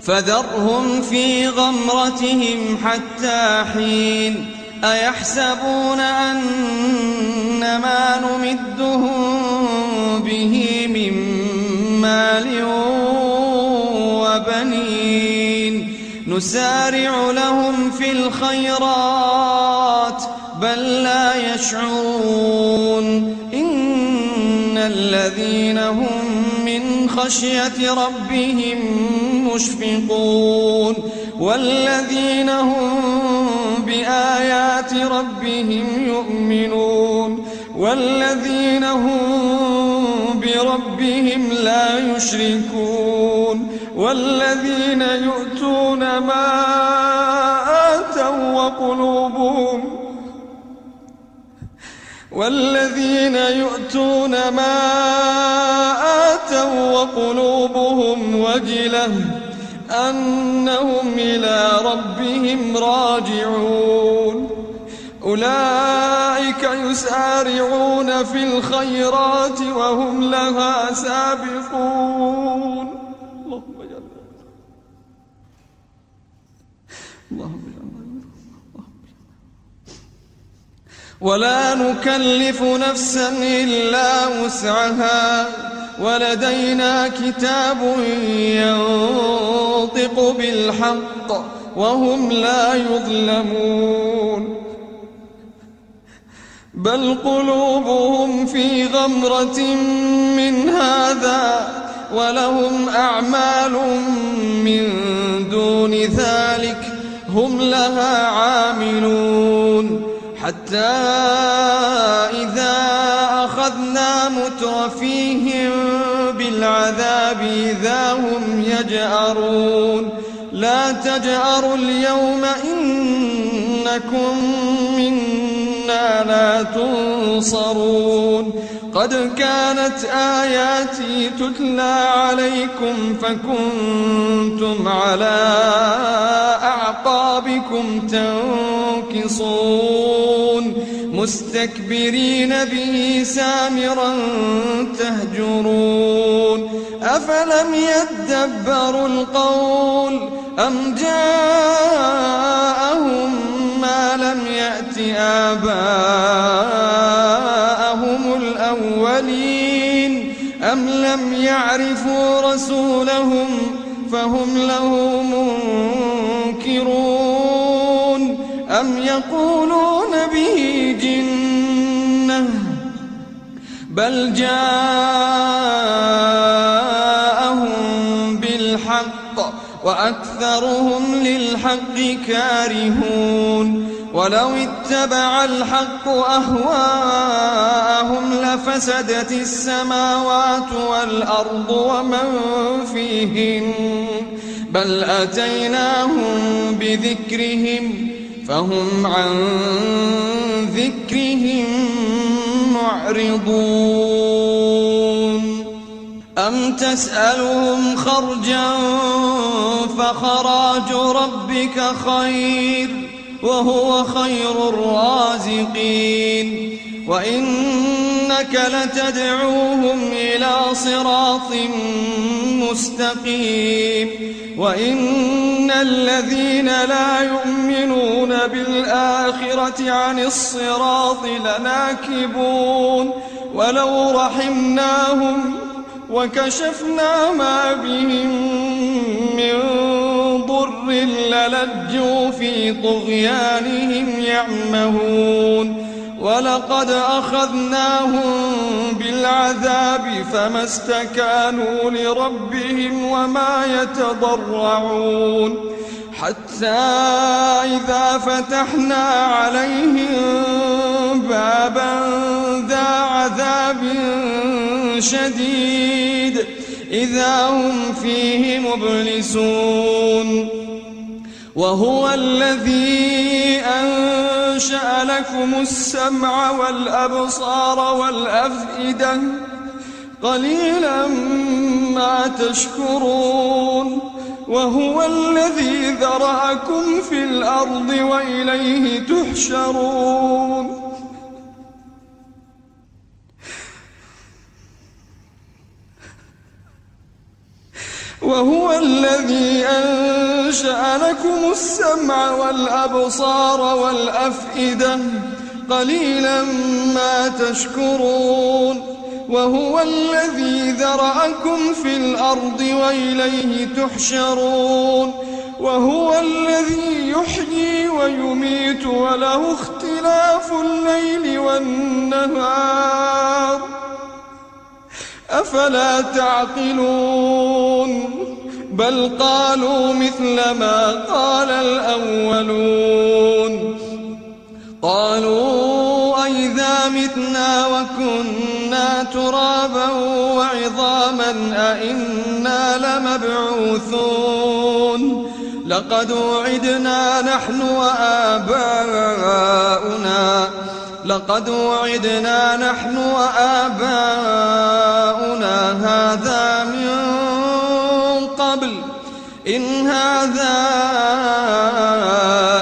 فذرهم في غمرتهم حتى حين أيحسبون أن ما نمدهم به من مال وبنين نسارع لهم في الخيرات بل لا يشعرون إن الذين هم من خشية ربهم مشفقون والذين هم بآيات ربهم يؤمنون والذين هم بربهم لا يشركون والذين يؤتون ما آتوا وقلوبهم وجلة أنهم إلى ربهم راجعون أولئك يسارعون في الخيرات وهم لها سابقون. اللهم ولا نكلف نفسا إلا وسعها ولدينا كتاب ينطق بالحق وهم لا يظلمون بل قلوبهم في غمرة من هذا ولهم أعمال من دون ذلك هم لها عاملون حتى إذا أخذنا مترفيهم بالعذاب إذا هم يجأرون لا تجأروا اليوم إنكم منا لا تنصرون قد كانت آياتي تتلى عليكم فكنتم على أعقابكم تنكصون مستكبرين به سامرا تهجرون أفلم يدبروا القول أم جاءهم ما لم يأت آباءهم الأولين أم لم يعرفوا رسولهم فهم له منكرون أم يقولون به جنة بل جاءهم بالحق وأكثرهم للحق كارهون ولو اتبع الحق أهواءهم لفسدت السماوات والأرض ومن فيهن بل أتيناهم بذكرهم فهم عن ذكرهم معرضون أم تسألهم خرجا فخراج ربك خير وهو خير الرازقين وإنك لتدعوهم إلى صراط مستقيم وإن الذين لا يؤمنون بالآخرة عن الصراط لناكبون ولو رحمناهم وكشفنا ما بهم من ضر للجوا في طغيانهم يعمهون ولقد أخذناهم بالعذاب فما استكانوا لربهم وما يتضرعون حتى إذا فتحنا عليهم بابا ذا عذاب شديد إذا هم فيه مبلسون وهو الذي أنشأ لكم السمع والأبصار والأفئدة قليلا ما تشكرون وهو الذي ذرأكم في الأرض وإليه تحشرون وهو الذي أنشأ لكم السمع والأبصار والأفئدة قليلا ما تشكرون وهو الذي ذرأكم في الأرض وإليه تحشرون وهو الذي يحيي ويميت وله اختلاف الليل والنهار أفلا تعقلون بل قالوا مثل ما قال الأولون قالوا أئذا متنا وكنا ترابا وعظاما أئنا لمبعوثون لقد وعدنا نحن وآباؤنا هذا من قبل إن هذا